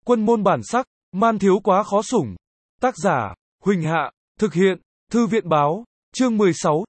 Quân môn bản sắc, man thiếu quá khó sủng. Tác giả, Huỳnh Hạ, thực hiện, Thư viện báo, chương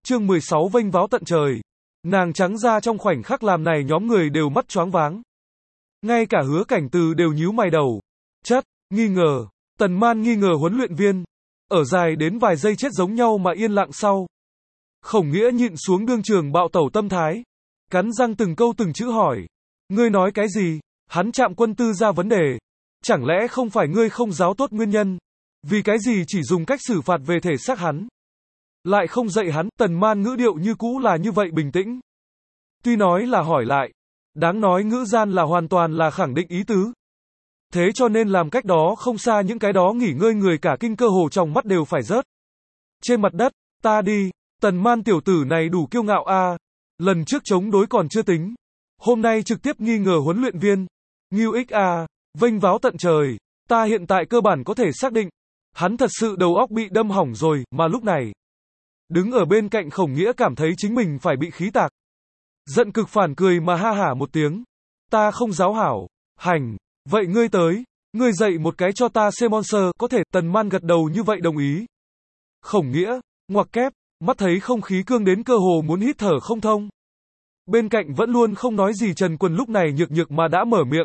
16 vênh váo tận trời. Nàng trắng ra trong khoảnh khắc làm này nhóm người đều mắt choáng váng. Ngay cả Hứa Cảnh Từ đều nhíu mày đầu. Nghi ngờ, Tần Man nghi ngờ huấn luyện viên. Ở dài đến vài giây chết giống nhau mà yên lặng sau. Khổng Nghĩa nhịn xuống đương trường bạo tẩu tâm thái. Cắn răng từng câu từng chữ hỏi. Ngươi nói cái gì? Hắn Trạm Quân Tư ra vấn đề. Chẳng lẽ không phải ngươi không giáo tốt nguyên nhân? Vì cái gì chỉ dùng cách xử phạt về thể xác hắn? Lại không dạy hắn, Tần Man ngữ điệu như cũ là như vậy bình tĩnh. Tuy nói là hỏi lại, đáng nói ngữ gian là hoàn toàn là khẳng định ý tứ. Thế cho nên làm cách đó không xa những cái đó nghỉ ngơi người cả kinh cơ hồ trong mắt đều phải rớt. Trên mặt đất, ta đi, Tần Man tiểu tử này đủ kiêu ngạo a. Lần trước chống đối còn chưa tính. Hôm nay trực tiếp nghi ngờ huấn luyện viên. Ngưu ích a, vênh váo tận trời. Ta hiện tại cơ bản có thể xác định. Hắn thật sự đầu óc bị đâm hỏng rồi, mà lúc này. Đứng ở bên cạnh Khổng Nghĩa cảm thấy chính mình phải bị khí tạc. Giận cực phản cười mà ha hả một tiếng. Ta không giáo hảo. Hành. Vậy ngươi tới. Ngươi dạy một cái cho ta xem monster. Có thể. Tần Man gật đầu như vậy đồng ý. Khổng Nghĩa. Ngoặc kép. Mắt thấy không khí cương đến cơ hồ muốn hít thở không thông. Bên cạnh vẫn luôn không nói gì Trần Quân lúc này nhược nhược mà đã mở miệng.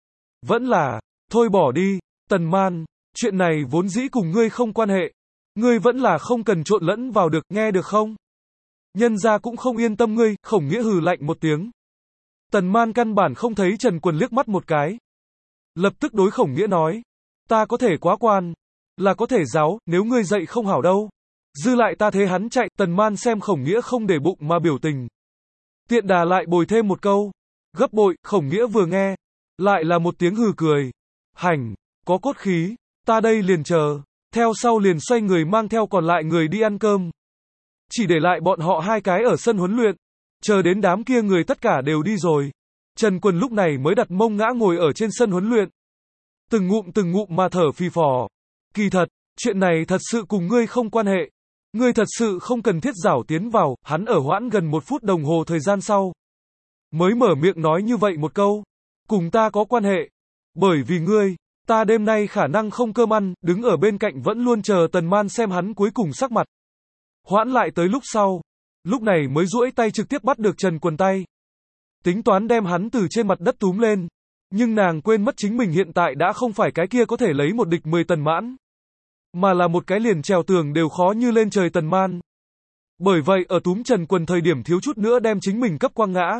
Vẫn là. Thôi bỏ đi. Tần Man. Chuyện này vốn dĩ cùng ngươi không quan hệ. Ngươi vẫn là không cần trộn lẫn vào được, nghe được không? Nhân gia cũng không yên tâm ngươi. Khổng Nghĩa hừ lạnh một tiếng. Tần Man căn bản không thấy Trần Quân liếc mắt một cái. Lập tức đối Khổng Nghĩa nói. Ta có thể quá quan. Là có thể giáo, nếu ngươi dạy không hảo đâu. Dư lại ta thế hắn chạy. Tần Man xem Khổng Nghĩa không để bụng mà biểu tình. Tiện đà lại bồi thêm một câu. Gấp bội. Khổng Nghĩa vừa nghe. Lại là một tiếng hừ cười. Hành. Có cốt khí. Ta đây liền chờ. Theo sau liền xoay người mang theo còn lại người đi ăn cơm. Chỉ để lại bọn họ hai cái ở sân huấn luyện. Chờ đến đám kia người tất cả đều đi rồi. Trần Quân lúc này mới đặt mông ngã ngồi ở trên sân huấn luyện. Từng ngụm mà thở phì phò. Kỳ thật, chuyện này thật sự cùng ngươi không quan hệ. Ngươi thật sự không cần thiết giảo tiến vào. Hắn ở hoãn gần 1 phút đồng hồ thời gian sau. Mới mở miệng nói như vậy một câu. Cùng ta có quan hệ. Bởi vì ngươi. Ta đêm nay khả năng không cơm ăn, đứng ở bên cạnh vẫn luôn chờ Tần Man xem hắn cuối cùng sắc mặt. Hoãn lại tới lúc sau. Lúc này mới duỗi tay trực tiếp bắt được Trần Quân tay. Tính toán đem hắn từ trên mặt đất túm lên. Nhưng nàng quên mất chính mình hiện tại đã không phải cái kia có thể lấy một địch 10 Tần Mãn. Mà là một cái liền trèo tường đều khó như lên trời Tần Man. Bởi vậy ở túm Trần Quân thời điểm thiếu chút nữa đem chính mình cấp quăng ngã.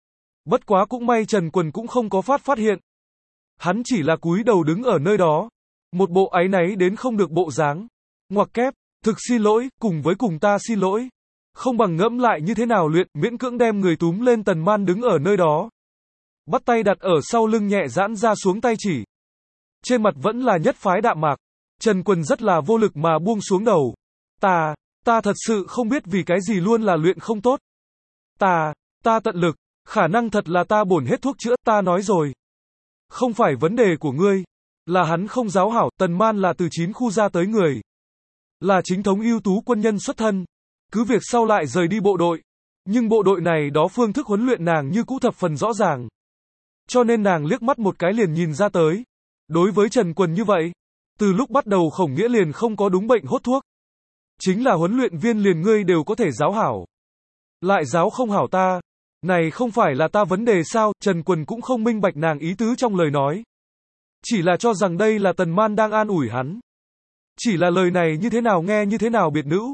Bất quá cũng may Trần Quân cũng không có phát hiện. Hắn chỉ là cúi đầu đứng ở nơi đó. Một bộ áy náy đến không được bộ dáng. Ngoặc kép, thực xin lỗi, cùng ta xin lỗi. Không bằng ngẫm lại như thế nào luyện, miễn cưỡng đem người túm lên. Tần Man đứng ở nơi đó. Bắt tay đặt ở sau lưng nhẹ giãn ra xuống tay chỉ. Trên mặt vẫn là nhất phái đạm mạc. Trần Quân rất là vô lực mà buông xuống đầu. Ta thật sự không biết vì cái gì luôn là luyện không tốt. Ta tận lực, khả năng thật là ta bổn hết thuốc chữa, ta nói rồi. Không phải vấn đề của ngươi. Là hắn không giáo hảo. Tần Man là từ 9 khu ra tới người. Là chính thống ưu tú quân nhân xuất thân. Cứ việc sau lại rời đi bộ đội. Nhưng bộ đội này đó phương thức huấn luyện nàng như cũ thập phần rõ ràng. Cho nên nàng liếc mắt một cái liền nhìn ra tới. Đối với Trần Quân như vậy. Từ lúc bắt đầu Khổng Nghĩa liền không có đúng bệnh hốt thuốc. Chính là huấn luyện viên liền ngươi đều có thể giáo hảo. Lại giáo không hảo ta. Này không phải là ta vấn đề sao? Trần Quân cũng không minh bạch nàng ý tứ trong lời nói. Chỉ là cho rằng đây là Tần Man đang an ủi hắn. Chỉ là lời này như thế nào nghe như thế nào biệt nữ.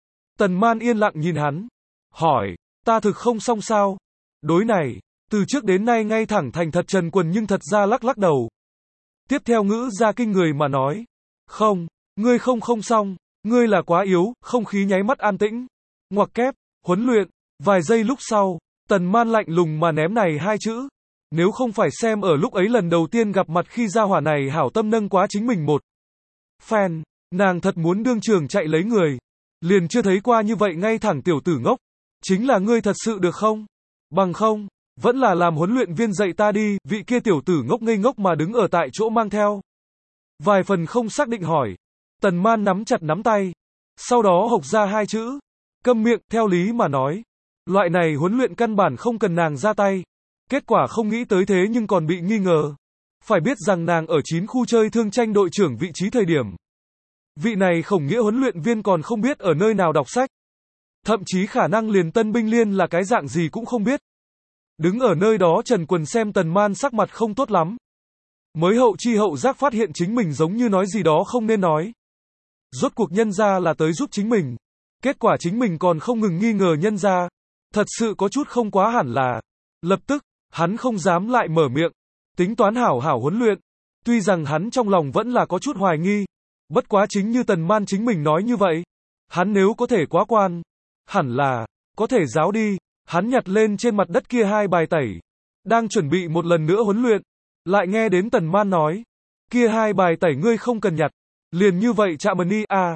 Tần Man yên lặng nhìn hắn. Hỏi, ta thực không xong sao? Đối này, từ trước đến nay ngay thẳng thành thật Trần Quân nhưng thật ra lắc đầu. Tiếp theo ngữ ra kinh người mà nói. Không, ngươi không xong, ngươi là quá yếu. Không khí nháy mắt an tĩnh. Ngoặc kép, huấn luyện. Vài giây lúc sau. Tần Man lạnh lùng mà ném này 2 chữ. Nếu không phải xem ở lúc ấy lần đầu tiên gặp mặt khi gia hỏa này hảo tâm nâng quá chính mình một phen, nàng thật muốn đương trường chạy lấy người. Liền chưa thấy qua như vậy ngay thẳng tiểu tử ngốc. Chính là ngươi thật sự được không? Bằng không, vẫn là làm huấn luyện viên dạy ta đi. Vị kia tiểu tử ngốc ngây ngốc mà đứng ở tại chỗ mang theo vài phần không xác định hỏi. Tần Man nắm chặt nắm tay. Sau đó hộc ra 2 chữ. Câm miệng. Theo lý mà nói. Loại này huấn luyện căn bản không cần nàng ra tay. Kết quả không nghĩ tới thế nhưng còn bị nghi ngờ. Phải biết rằng nàng ở 9 khu chơi thương tranh đội trưởng vị trí thời điểm. Vị này Khổng Nghĩa huấn luyện viên còn không biết ở nơi nào đọc sách. Thậm chí khả năng liền tân binh liên là cái dạng gì cũng không biết. Đứng ở nơi đó Trần Quần xem Tần Man sắc mặt không tốt lắm. Mới hậu chi hậu giác phát hiện chính mình giống như nói gì đó không nên nói. Rốt cuộc nhân gia là tới giúp chính mình. Kết quả chính mình còn không ngừng nghi ngờ nhân gia. Thật sự có chút không quá hẳn là. Lập tức, hắn không dám lại mở miệng. Tính toán hảo hảo huấn luyện. Tuy rằng hắn trong lòng vẫn là có chút hoài nghi. Bất quá chính như Tần Man chính mình nói như vậy. Hắn nếu có thể quá quan. Hẳn là, có thể giáo đi. Hắn nhặt lên trên mặt đất kia 2 bài tẩy. Đang chuẩn bị một lần nữa huấn luyện. Lại nghe đến Tần Man nói. Kia 2 bài tẩy ngươi không cần nhặt. Liền như vậy chạm ơn đi à.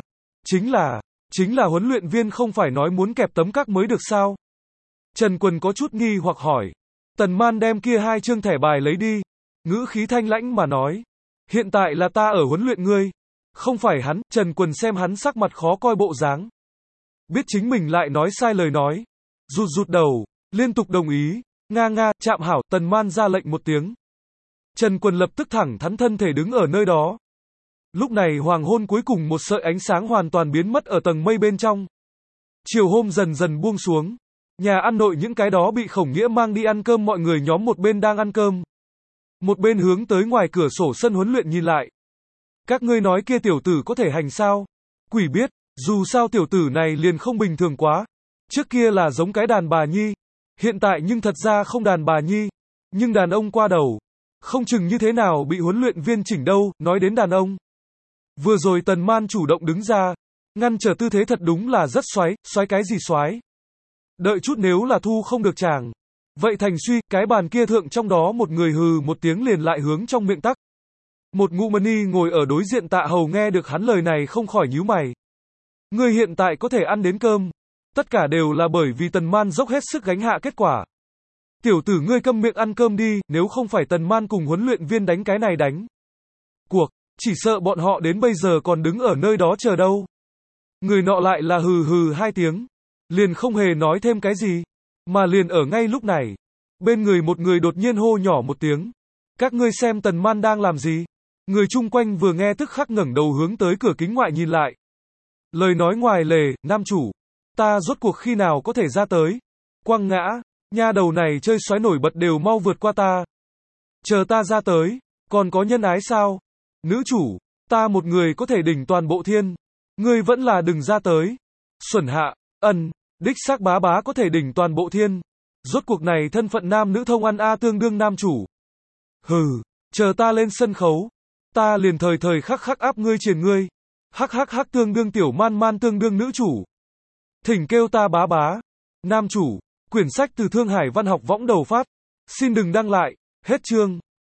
Chính là huấn luyện viên không phải nói muốn kẹp tấm các mới được sao? Trần Quần có chút nghi hoặc hỏi. Tần Man đem kia 2 chương thẻ bài lấy đi. Ngữ khí thanh lãnh mà nói. Hiện tại là ta ở huấn luyện ngươi. Không phải hắn. Trần Quần xem hắn sắc mặt khó coi bộ dáng. Biết chính mình lại nói sai lời nói. Rụt đầu. Liên tục đồng ý. Nga, chạm hảo. Tần Man ra lệnh một tiếng. Trần Quần lập tức thẳng thắn thân thể đứng ở nơi đó. Lúc này hoàng hôn cuối cùng một sợi ánh sáng hoàn toàn biến mất ở tầng mây bên trong. Chiều hôm dần dần buông xuống. Nhà ăn nội những cái đó bị Khổng Nghĩa mang đi ăn cơm mọi người nhóm một bên đang ăn cơm. Một bên hướng tới ngoài cửa sổ sân huấn luyện nhìn lại. Các ngươi nói kia tiểu tử có thể hành sao? Quỷ biết, dù sao tiểu tử này liền không bình thường quá. Trước kia là giống cái đàn bà nhi. Hiện tại nhưng thật ra không đàn bà nhi. Nhưng đàn ông qua đầu. Không chừng như thế nào bị huấn luyện viên chỉnh đâu, nói đến đàn ông. Vừa rồi Tần Man chủ động đứng ra. Ngăn trở tư thế thật đúng là rất xoáy cái gì xoáy. Đợi chút nếu là thu không được chàng. Vậy thành suy, cái bàn kia thượng trong đó một người hừ một tiếng liền lại hướng trong miệng tắc. Một ngụ mani ngồi ở đối diện Tạ Hầu nghe được hắn lời này không khỏi nhíu mày. Ngươi hiện tại có thể ăn đến cơm. Tất cả đều là bởi vì Tần Man dốc hết sức gánh hạ kết quả. Tiểu tử ngươi câm miệng ăn cơm đi, nếu không phải Tần Man cùng huấn luyện viên đánh cái này đánh cuộc, chỉ sợ bọn họ đến bây giờ còn đứng ở nơi đó chờ đâu. Người nọ lại là hừ 2 tiếng. Liền không hề nói thêm cái gì. Mà liền ở ngay lúc này. Bên người một người đột nhiên hô nhỏ một tiếng. Các ngươi xem Tần Man đang làm gì? Người chung quanh vừa nghe tức khắc ngẩng đầu hướng tới cửa kính ngoại nhìn lại. Lời nói ngoài lề, nam chủ. Ta rốt cuộc khi nào có thể ra tới? Quăng ngã, nha đầu này chơi xoáy nổi bật đều mau vượt qua ta. Chờ ta ra tới, còn có nhân ái sao? Nữ chủ, ta một người có thể đỉnh toàn bộ thiên. Ngươi vẫn là đừng ra tới. Xuẩn hạ, đích xác bá có thể đỉnh toàn bộ thiên. Rốt cuộc này thân phận nam nữ thông ăn a tương đương nam chủ. Hừ, chờ ta lên sân khấu. Ta liền thời khắc áp ngươi triền ngươi. Hắc tương đương tiểu man tương đương nữ chủ. Thỉnh kêu ta bá. Nam chủ, quyển sách từ Thương Hải Văn học võng đầu phát. Xin đừng đăng lại, hết chương.